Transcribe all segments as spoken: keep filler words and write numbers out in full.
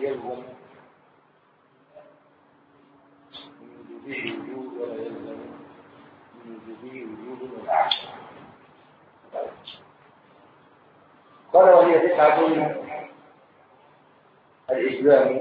يلزم من وجوده وجود ولا يلزم من وجوده وجود ولا. قال وهي تسعة: الإسلام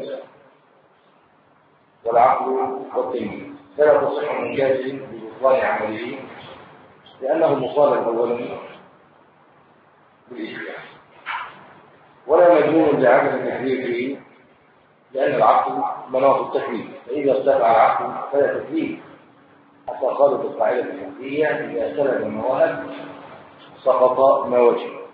والعقل والتمييز، فلا تصح من كافر ببطلان عمله لأنه مطالب أولا بالإسلام، ولا مجنون لعدم تكليفه لأن العقل مناط التكليف، فإذا ارتفع العقل فلا تكليف، حتى قالوا في القاعدة الفقهية: إذا سلب المواهب سقط ما وجب.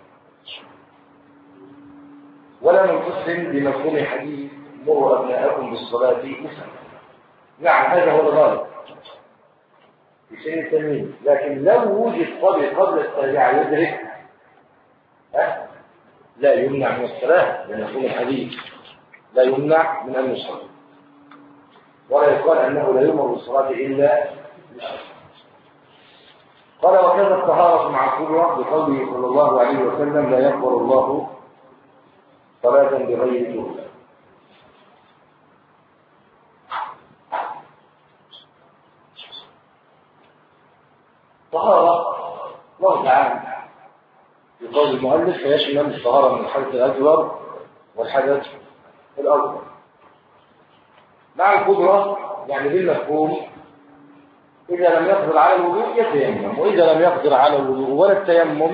ولا منقسم بمفهوم حديث مروا أبناءكم بالصلاة مثلا. نعم هذا هو الغالب في سن التمييز، لكن لو وجد قبل قبل التابع يدرك أه؟ لا يمنع من الصلاة بمفهوم الحديث، لا يمنع من أن يصلي، ولا يقال أنه لا يؤمر بالصلاة إلا بالشرع. قال وكذا الطهارة مع الكبرى بقوله صلى الله عليه وسلم: لا يقبل الله صلاة بغير طهور. طهارة الله تعالى في قول المؤلف فيشمل الطهارة من الحدث الأكبر والحدث الأكبر. مع الكبرى يعني بالمفهوم إذا لم يقدر على الوضوء يتيمم، وإذا لم يقدر على الوضوء ولا التيمم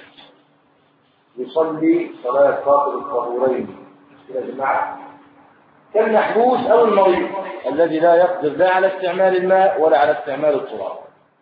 يصلي صلاة فاقد الطهورين يا جماعة، كالمحبوس أو المريض الذي لا يقدر لا على استعمال الماء ولا على استعمال التراب،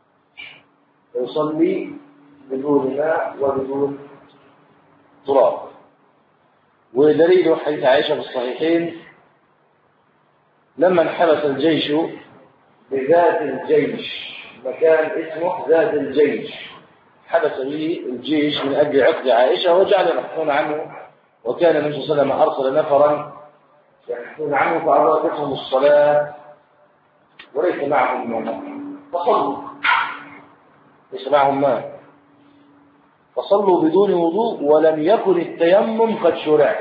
يصلي بدون ماء وبدون تراب. ودليل حديث عائشة في الصحيحين: لما انحبس الجيش بذات الجيش، مكان اسمه ذات الجيش، حبس به الجيش من أجل عقد عائشة وجعل يبحثون عنه، وكان النبي صلى الله عليه وسلم أرسل نفرا يبحثون عنه فأدركتهم الصلاة وليس معهم ماء فصلوا، ليس معهم ماء فصلوا بدون وضوء ولم يكن التيمم قد شرع،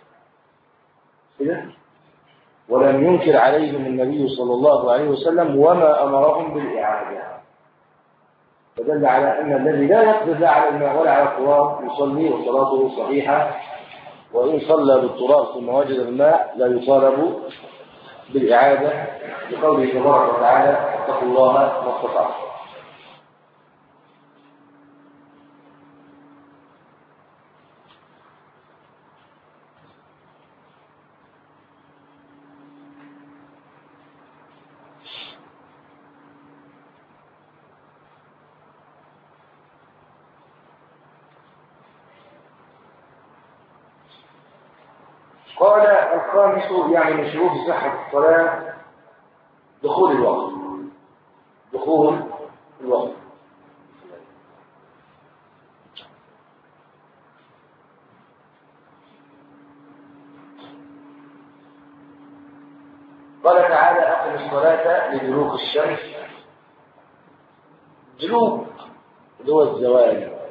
ولم ينكر عليهم النبي صلى الله عليه وسلم وما أمرهم بالإعادة، فدل على أن الذي لا يقدر لا على الماء ولا على التراب يصلي وصلاته صحيحة، وإن صلى بالتراب ثم وجد الماء لا يطالب بالإعادة، بقوله تبارك وتعالى: اتقوا الله ما استطعتم. قال الخامس يعني من شروط صحة الصلاة دخول الوقت، دخول الوقت. قال تعالى: أقم الصلاة لدلوك الشمس. دلوك اللي هو الزوال،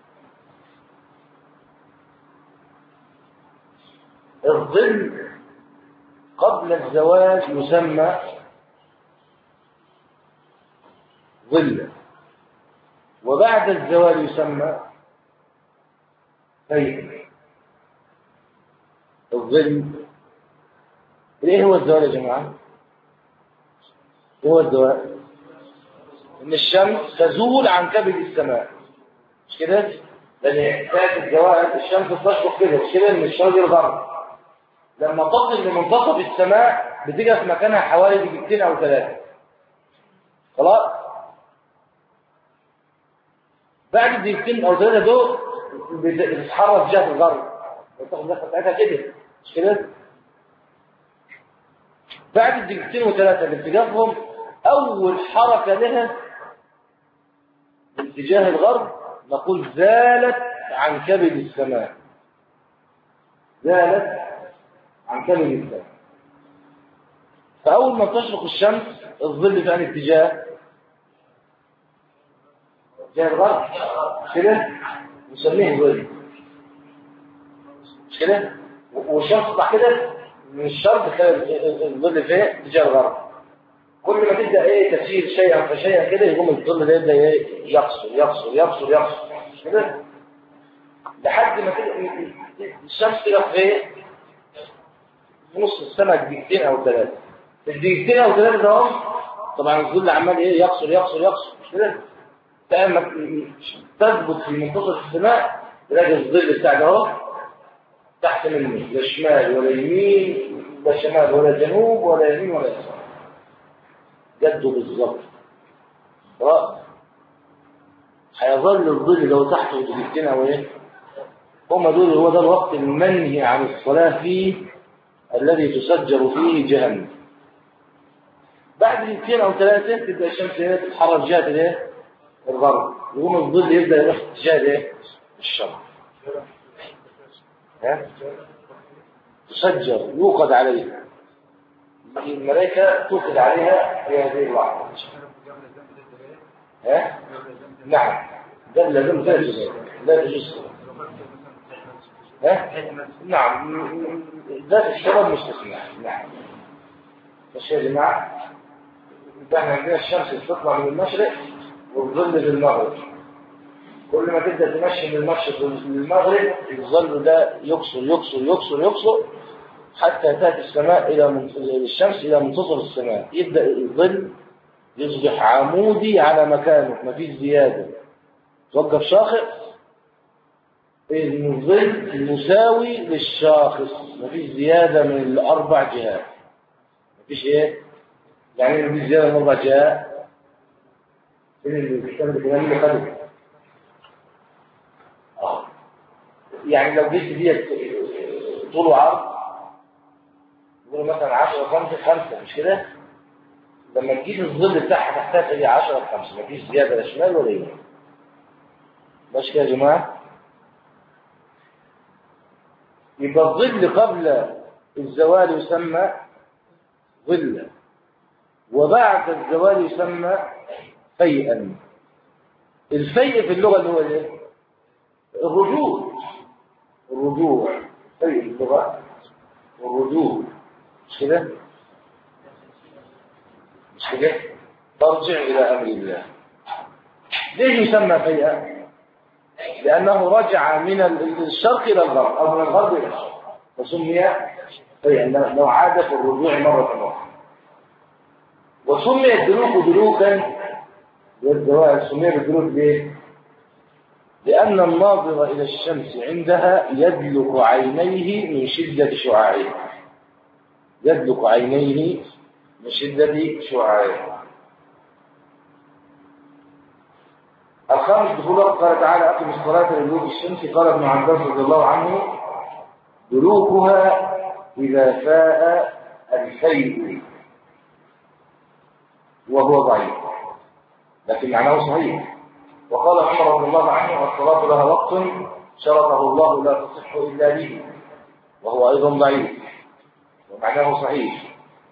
الظل قبل الزوال يسمى ظل، وبعد الزوال يسمى ليل. الظل ايه هو الزوال يا جماعه؟ ايه هو الزوال؟ ان الشمس تزول عن كبد السماء، مش كده؟ لان ذات الزوال الشمس تشرق كده، مش كده؟ ان الشمس الغرب لما تصل لمنتصف السماء بتيجي في مكانها حوالي دقيقتين او ثلاثه، خلاص؟ بعد دقيقتين او ثلاثه دول بتتحرك جهه الغرب وتاخد اللفه بتاعتها كده، مش كده؟ بعد الدقيقتين وثلاثه باتجاههم اول حركه لها باتجاه الغرب نقول زالت عن كبد السماء، زالت عن كبد السماء. فأول ما تشرق الشمس الظل في أي اتجاه؟ اتجاه الغرب، مش كده؟ نسميه ظل، مش كده؟ والشمس تطلع كده من الشرط تلاقي الظل فيه اتجاه الغرب. كل ما تبدا ايه تسير شيئا فشيئا كده يقوم الظل ده يبدا ايه يقصر يقصر يقصر يقصر كده لحد ما الشمس تقف في في نص السماء دقيقتين او ثلاثه. الدقيقتين او ثلاثه ده طبعا الظل عمال ايه يقصر يقصر يقصر مش كده؟ تثبت في منتصف السماء تلاقي الظل بتاعك اهو تحت منه لا شمال ولا يمين لا شمال ولا جنوب ولا يمين ولا يسار جده بالظبط. خلاص هيظل الظل لو تحته دقيقتين او ايه هم دول. هو ده الوقت المنهي عن الصلاه فيه الذي تسجر فيه جهنم. بعد دقيقتين او ثلاثه تبدا الشمس تتحرك جهه الايه الغرب يقوم الظل يبدا يروح اتجاه الايه الشرق. ها تسجر يوقد عليها الملائكه توقد عليها في هذه اللحظه. ها نعم ده لازم تجوز لا تجوز. ها نعم ذات السبب مستثنى. نعم بس يا جماعه احنا عندنا الشمس تطلع من المشرق والظل في المغرب. كل ما تبدا تمشي من المشرق للمغرب الظل ده يقصر يقصر يقصر يقصر حتى تاتي السماء الى الشمس الى منتصف السماء. يبدا الظل يصبح عمودي على مكانه ما فيش زياده. توقف شاخص الظل مساوي للشاخص ما فيش زياده من الاربع جهات. ما فيش ايه يعني ما فيش زياده من الاربع جهات. اللي بيشتغل الكلام اللي خده اه يعني لو جيت ديت طول وعرض يقول مثلا عشرة خمسة خمسة مش كده؟ لما تجيب الظل بتاعها تحتها تلاقي عشرة خمسة مفيش زيادة لا شمال ولا يمين. ماشي كده يا جماعة؟ يبقى الظل قبل الزوال يسمى ظلا وبعد الزوال يسمى فيئا. الفيء في اللغة اللي هو ايه؟ الرجوع. الرجوع فيء في اللغة والرجوع مش كده؟ مش كده؟ ترجع إلى أمر الله. ليه يسمى فيئا؟ لأنه رجع من الشرق إلى الغرب أو من الغرب إلى الشرق فسمي فيئا لو عاد في الرجوع مرة أخرى. وسمي الدلوك دلوكا والزوال سمي بالدلوك ليه؟ لأن الناظر إلى الشمس عندها يدلك عينيه من شدة شعاعها. يدلك عينيه من شدة شعاعها. الخامس دخوله قال تعالى أقم الصلاة لدلوك الشمس. قال ابن عباس رضي الله عنه دلوكها إذا فاء الفيء وهو ضعيف لكن معناه صحيح. وقال عمر رضي الله عنه الصلاة لها وقت شرطه الله لا تصح إلا به وهو أيضا ضعيف ومعناه صحيح.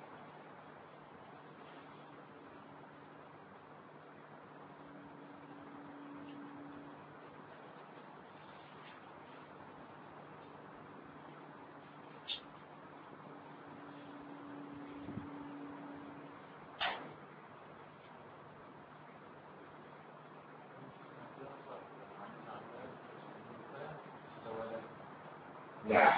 نعم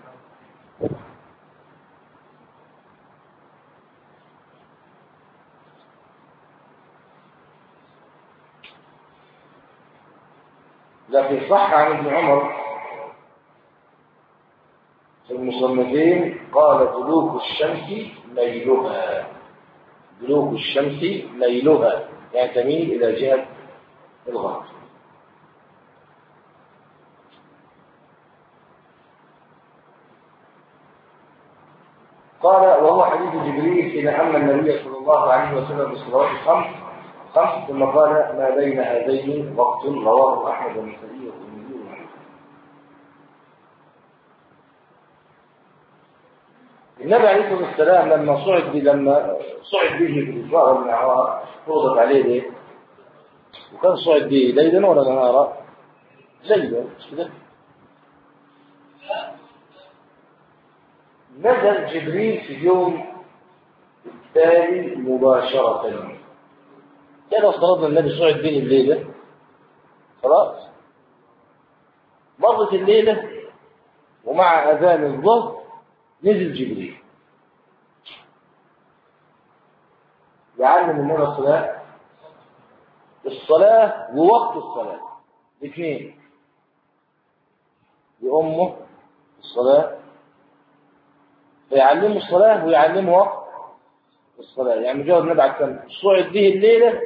لكن صح عن ابن عمر في المصنفين قال دلوك الشمس ميلها. دلوك الشمس ميلها يعني تميل إلى جهة الغرب. قال وهو حديث جبريل حين أمر النبي صلى الله عليه وسلم بالصلوات الخمس خمس ثم قال ما بين هذين وقت. رواه أحمد والنسائي والترمذي وغيره. النبي عليه الصلاة والسلام لما صعد به لما صعد به في الإسراء والمعراج فرضت عليه ليه؟ وكان صعد به ليلا ولا نهارا؟ ليلا مش كده؟ نزل جبريل في اليوم التالي مباشرة. كده افترضنا النبي صعد بين الليلة، خلاص مرت الليلة ومع أذان الظهر نزل جبريل يعلم النبي الصلاة الصلاة ووقت الصلاة الاثنين، يأمه الصلاة فيعلمه الصلاة ويعلمه وقت الصلاة. يعني مجرد النبي عليه السلام صعد به الليلة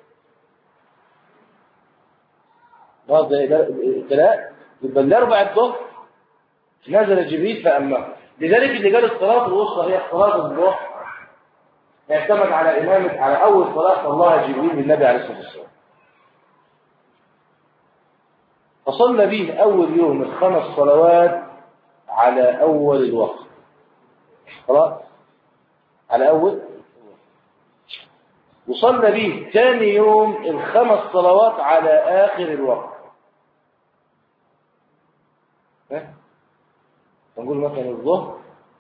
هذا الثلاث يبقى الأربع الظهر نزل جبريل فأمه. لذلك اللي قال الصلاة الوسطى هي صلاة الظهر يعتمد على إمامة على أول صلاة صلاها جبريل للنبي عليه الصلاة والسلام، فصلى به أول يوم الخمس صلوات على أول الوقت، خلاص على أول، وصلى به ثاني يوم الخمس صلوات على آخر الوقت. ها نقول مثلا الظهر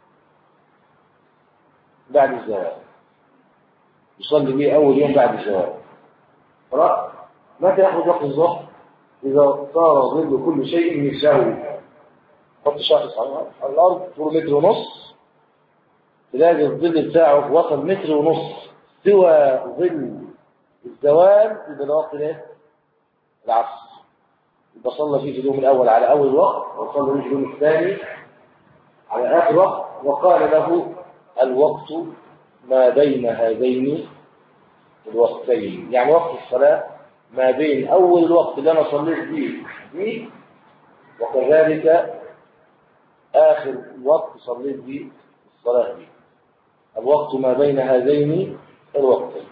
بعد الزوال يصلي به أول يوم بعد الزوال، خلاص متى يأخذ وقت الظهر؟ إذا صار ظل كل شيء يساوي، حط شخص على الأرض طول متر ونص تلاقي الظل بتاعه وصل متر ونص سوى ظل الزوال يبقى ده وقت الايه؟ العصر. يبقى صلى فيه في اليوم الأول على أول وقت وصلى فيه في اليوم الثاني على آخر وقت، وقال له الوقت ما بين هذين الوقتين، يعني وقت الصلاة ما بين أول الوقت اللي أنا صليت فيه فيه وكذلك آخر وقت صليت فيه الصلاة فيه، الوقت ما بين هذين الوقتين.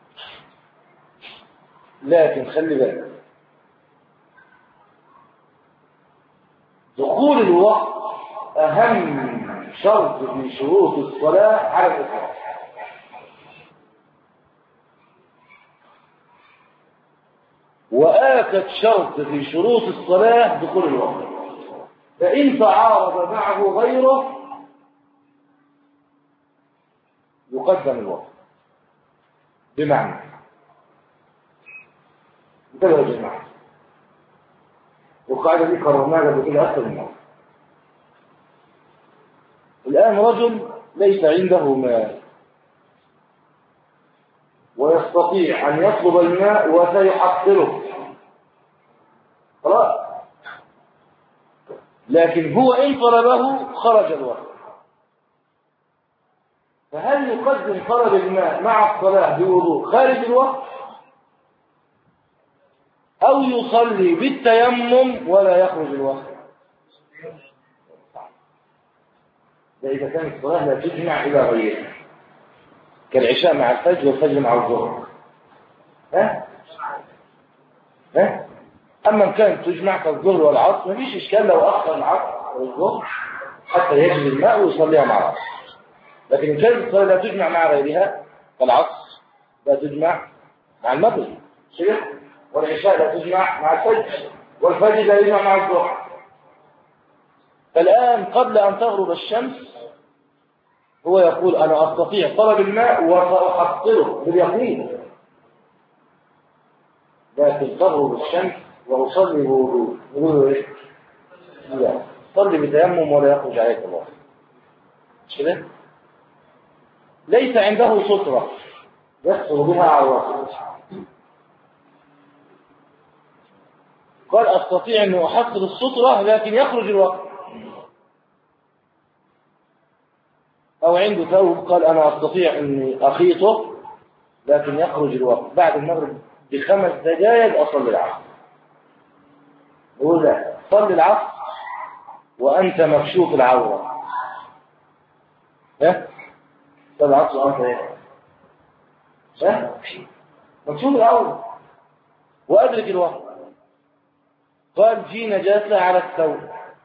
لكن خلي بالك دخول الوقت أهم شرط في شروط الصلاة على الإطلاق، وآكد شرط في شروط الصلاة دخول الوقت، فإن تعارض معه غيره يقدم الوقت. بمعنى انتبهوا يا جماعة، والقاعدة دي قررناها قبل كده أكثر من مرة. الآن رجل ليس عنده ماء ويستطيع أن يطلب الماء وسيحصله، خلاص، لكن هو إن طلبه خرج الوقت، فهل يقدم طلب الماء مع الصلاة بوضوء خارج الوقت أو يصلي بالتيمم ولا يخرج الوقت؟ ده إذا كانت الصلاة لا تجمع إلى غيرها كالعشاء مع الفجر والفجر مع الظهر، ها؟ ها؟ أما إن كانت تجمع كالظهر والعصر ما فيش إشكال لو أخر العصر والظهر حتى يجري الماء ويصليها مع العصر، لكن إن كانت الصلاة لا تجمع مع غيرها كالعصر لا تجمع مع المغرب والعشاء لا تجمع مع الفجر والفجر لا يجمع مع الظهر. فالآن قبل أن تغرب الشمس هو يقول أنا أستطيع طلب الماء وسأحصله باليقين، لكن تغرب الشمس وأصلي بوضوء يقول إيه؟ لا، صلي بتيمم ولا يخرج عليك الله، مش كده؟ ليس عنده سترة يستر بها عورته، قال أستطيع أن أحصل السترة لكن يخرج الوقت، أو عنده ثوب قال أنا أستطيع أن أخيطه لكن يخرج الوقت، بعد المغرب بخمس دقائق أصلي العصر. يقول لا، صلي العصر وأنت مكشوف العورة، ها؟ صلي العصر وأنت إيه؟ ها؟ مكشوف العورة وأدرك الوقت. قال في نجاسة على الثوب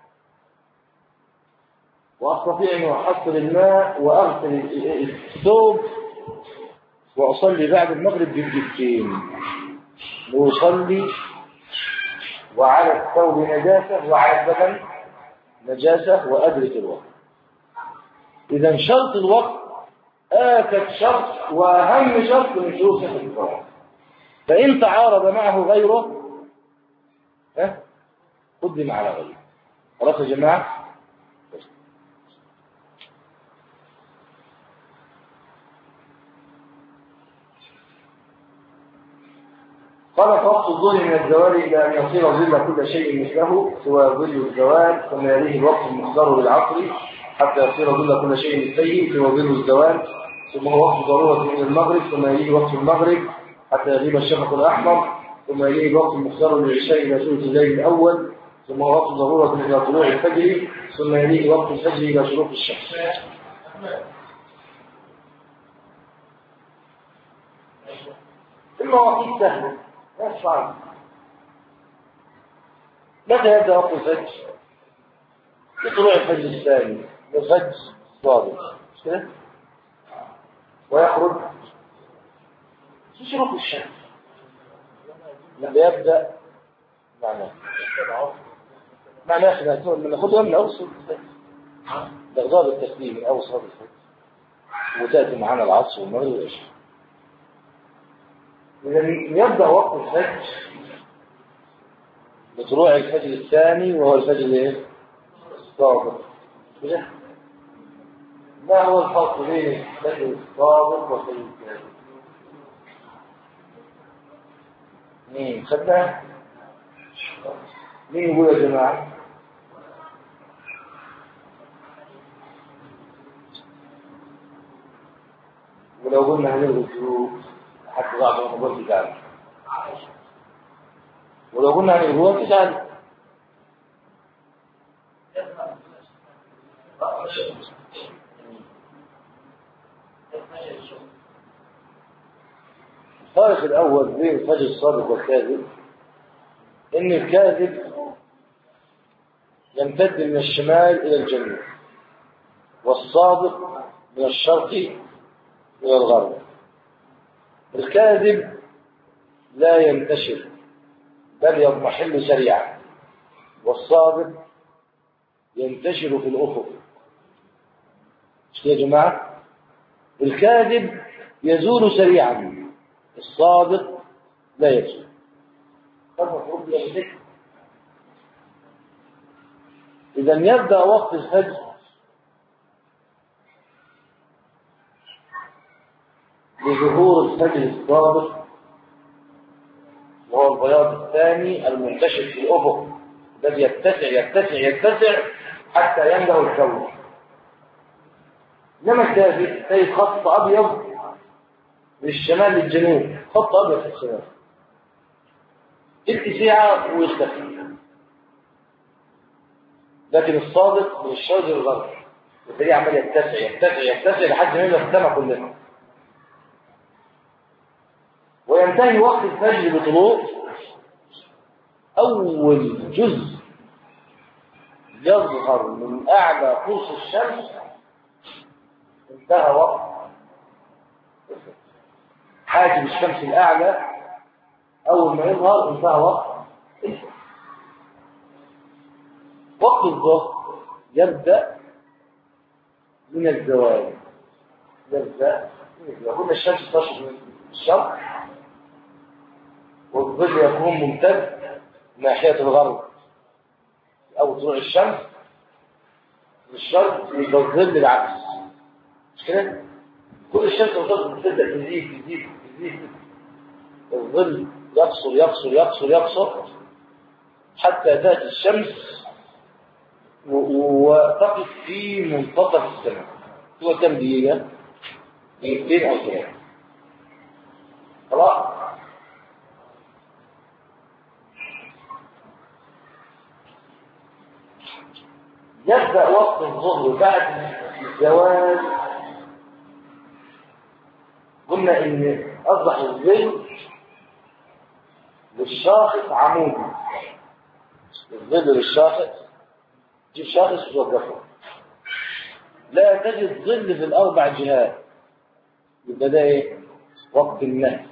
وأستطيع أن أحصل الماء وأغسل الثوب وأصلي بعد المغرب بالجبتين، وأصلي وعلى الثوب نجاسة وعلى البدن نجاسة وأدرك الوقت. إذا شرط الوقت آكد شرط وأهم شرط من شروط صحة الصلاة. فإن تعارض معه غيره ها قدم على غيره. خلاص يا جماعة؟ قال فوقت الظهر من الزوال إلى أن يصير ظل كل شيء مثله سوى ظل الزوال، ثم يليه الوقت المختار للعصر حتى يصير ظل كل شيء مثله سوى ظل الزوال، ثم هو وقت ضرورة من المغرب، ثم يليه وقت المغرب حتى يغيب الشفق الأحمر، ثم يليه الوقت المختار للعشاء إلى ثلث الليل الأول، ثم هو وقت ضرورة إلى طلوع الفجر، ثم يليه وقت الفجر إلى شروق الشمس. المواقيت سهلة لا صعب. متى يبدأ وقت الفجر؟ بطلوع الفجر الثاني، الفجر الصادق ويخرج في شروق الشمس. لما يبدأ معناه معناه احنا بناخدها من أوسط بغضاء التسليم من أوسط الفجر، وتأتي معنا العصر والمغرب والعشاء. إذا يبدأ وقت الفجر بطلوع الفجر الثاني وهو الفجر الصادق. ما هو الفرق بين الفجر الصادق والفجر الكاذب؟ مين خدنا؟ مين يقول يا جماعة؟ ولو قلنا هنلغي الشروط حتى بعض المقابل تجعل، ولو قلنا هنلغوها تجعل. الفارق الأول بين الفجر الصادق والكاذب إن الكاذب يمتد من الشمال إلى الجنوب، والصادق من الشرق إلى الغرب. الكاذب لا ينتشر بل يضمحل سريعا، والصادق ينتشر في الأفق. يا جماعة الكاذب يزول سريعا، الصادق لا يزول. إذا يبدأ وقت الفجر بظهور الفجر الصادق وهو البياض الثاني المنتشر في الأفق الذي يتسع يتسع يتسع حتى يملأ الكون. إنما الكاذب تجد خط أبيض من الشمال للجنوب، خط أبيض في الشمال تلك ساعة ويختفي. لكن الصادق من الشرق للغرب وتلاقيه عمال يتسع يتسع يتسع لحد ما يملأ السماء كلها. وينتهي وقت الفجر بطلوع أول جزء يظهر من أعلى قوس الشمس، انتهى وقت حاجب الشمس الأعلى. أول ما يظهر انتهى وقت وقت الظهر. يبدأ من الزوال، يبدأ يكون الشمس تشرق من الشرق والظل يكون ممتد ناحية الغرب أو طلوع الشمس من الشرق، يبقى الظل العكس. مش كده؟ كل الشمس تبدأ تزيد تزيد تزيد، الظل يقصر يقصر يقصر يقصر حتى تأتي الشمس وتقف في منتصف السماء. هو كم دقيقة؟ دقيقتين أو ثلاثة. خلاص؟ يبدأ وقت الظهر بعد الزوال. قلنا إن أصبح الظل للشاخص عمودي، الظل للشاخص تجيب شاخص وتوقفه، لا تجد ظل في الأربع جهات. يبقى ده إيه؟ وقت النهي.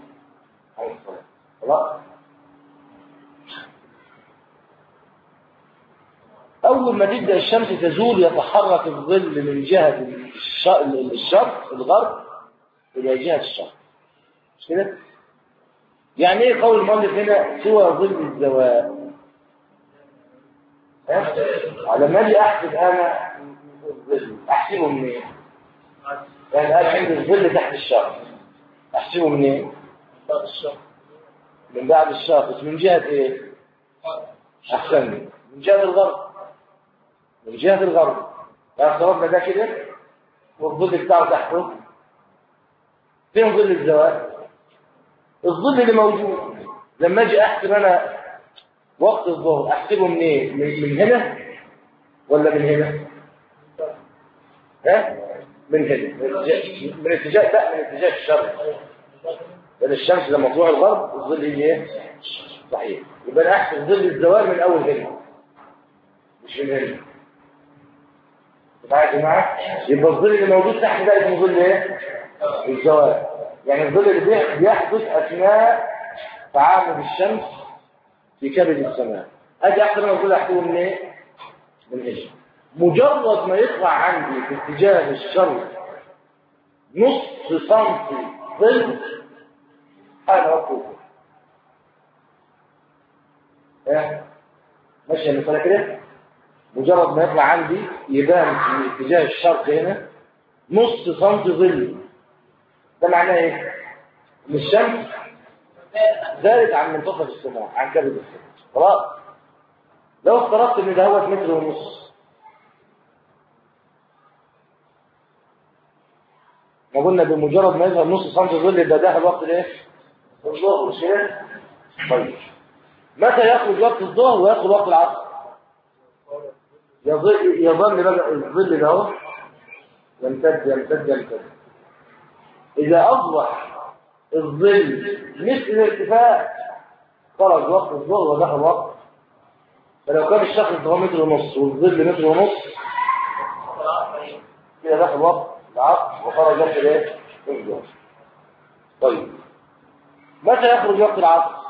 خلاص؟ أول ما تبدأ الشمس تزول يتحرك الظل من جهة الشرق الغرب إلى جهة الشرق. مش كده؟ يعني إيه قول المؤلف هنا سوى ظل الزوال؟ على ما أجي أحسب أنا الظل أحسبه منين؟ يعني أنا عندي الظل تحت الشرق أحسبه منين؟ من بعد الشرق. من جهة إيه؟ أحسن من جهة الغرب. من جهة الغرب افترضنا ده كده والظل بتاعه تحته. فين ظل الزوال؟ الظل اللي موجود. لما اجي احسب انا وقت الظهر احسبه منين؟ من, من هنا ولا من هنا؟ ها؟ من هنا. من اتجاه لا من اتجاه الشرق. لان الشمس لما تروح الغرب الظل يجي ايه؟ صحيح. يبقى انا احسب ظل الزوال من اول هنا مش من هنا. معايا يا جماعه؟ يبقى الظل اللي موجود تحت ده اسمه ظل ايه؟ الزوال. يعني الظل اللي بيحدث اثناء تعامد الشمس في كبد السماء. اجي احسب انا الظل احسبه من ايه؟ من هنا. مجرد ما يطلع عندي في اتجاه الشرق نص سنتي ظل انا وقفه. ايه؟ ماشي يا مثلا كده؟ مجرد ما يطلع عندي يبان في اتجاه الشرق هنا نص سنتي ظل. ده معناه ايه؟ ان الشمس زادت عن منتصف السماء عن كبد السماء. خلاص. لو افترضت ان ده هو متر ونص ما قلنا بمجرد ما يظهر نص سنتي ظل يبقى ده الوقت الايه؟ الظهر. مش كده؟ طيب متى يخرج وقت الظهر ويدخل وقت العصر؟ يظل يظل بقى الظل ده اهو يمتد يمتد يمتد. إذا أصبح الظل مثل الارتفاع خرج وقت الظهر ودخل وقت. فلو كان الشخص هو متر ونص والظل متر ونص كده دخل وقت العصر وخرج وقت الايه؟ الظهر. طيب متى يخرج وقت العصر؟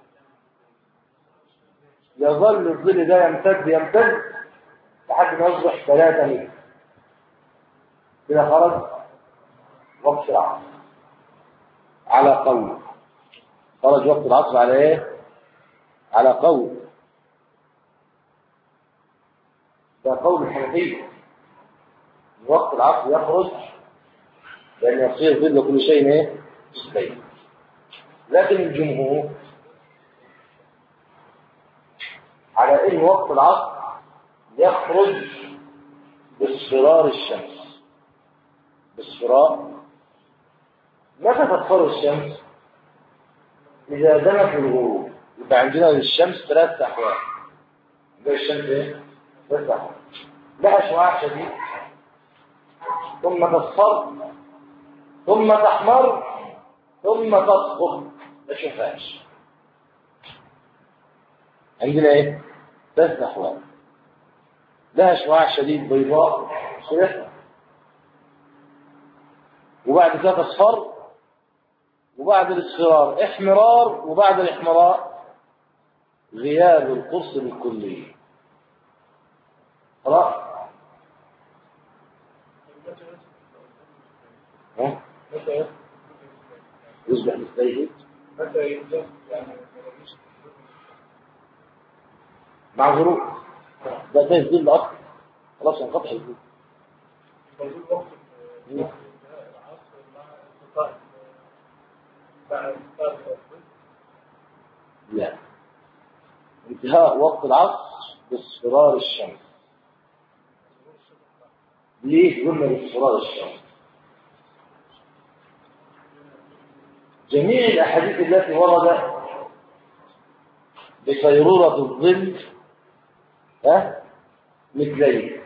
يظل الظل ده يمتد يمتد لحد ما يصبح ثلاثة متر. كده خرج وقت العصر على قول. خرج وقت العصر على ايه؟ على قول. ده قول الحنفية. وقت العصر يخرج لأن يصير ظل كل شيء ايه؟ مستقيم. لكن الجمهور على ان وقت العصر يخرج باصفرار الشمس. باصفرار. متى تصفر الشمس؟ إذا دنت الغروب. يبقى عندنا للشمس ثلاث أحوال. يبقى الشمس إيه؟ ثلاث أحوال. لها شعاع شديد ثم تصفر ثم تحمر ثم تصفر. ما تشوفهاش. عندنا إيه؟ ثلاث أحوال. لها شعاع شديد بيضاء صيحة وبعد كده تصفر وبعد الاصفرار احمرار وبعد الاحمرار غياب القرص بالكلية. خلاص. ها؟ يصبح مستيقظ مع غروب. ده ده الظل اصلا خلاص انقطع الظل. لا. انتهاء وقت العصر باصفرار الشمس. ليه قلنا باصفرار الشمس؟ جميع الاحاديث التي وردت بصيرورة الظل ها مثلين.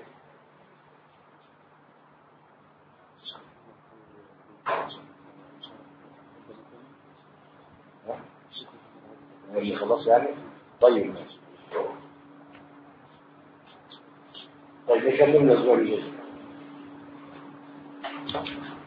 ماشي خلاص يعني. طيب ماشي. طيب نكمل الاسبوع الجاي.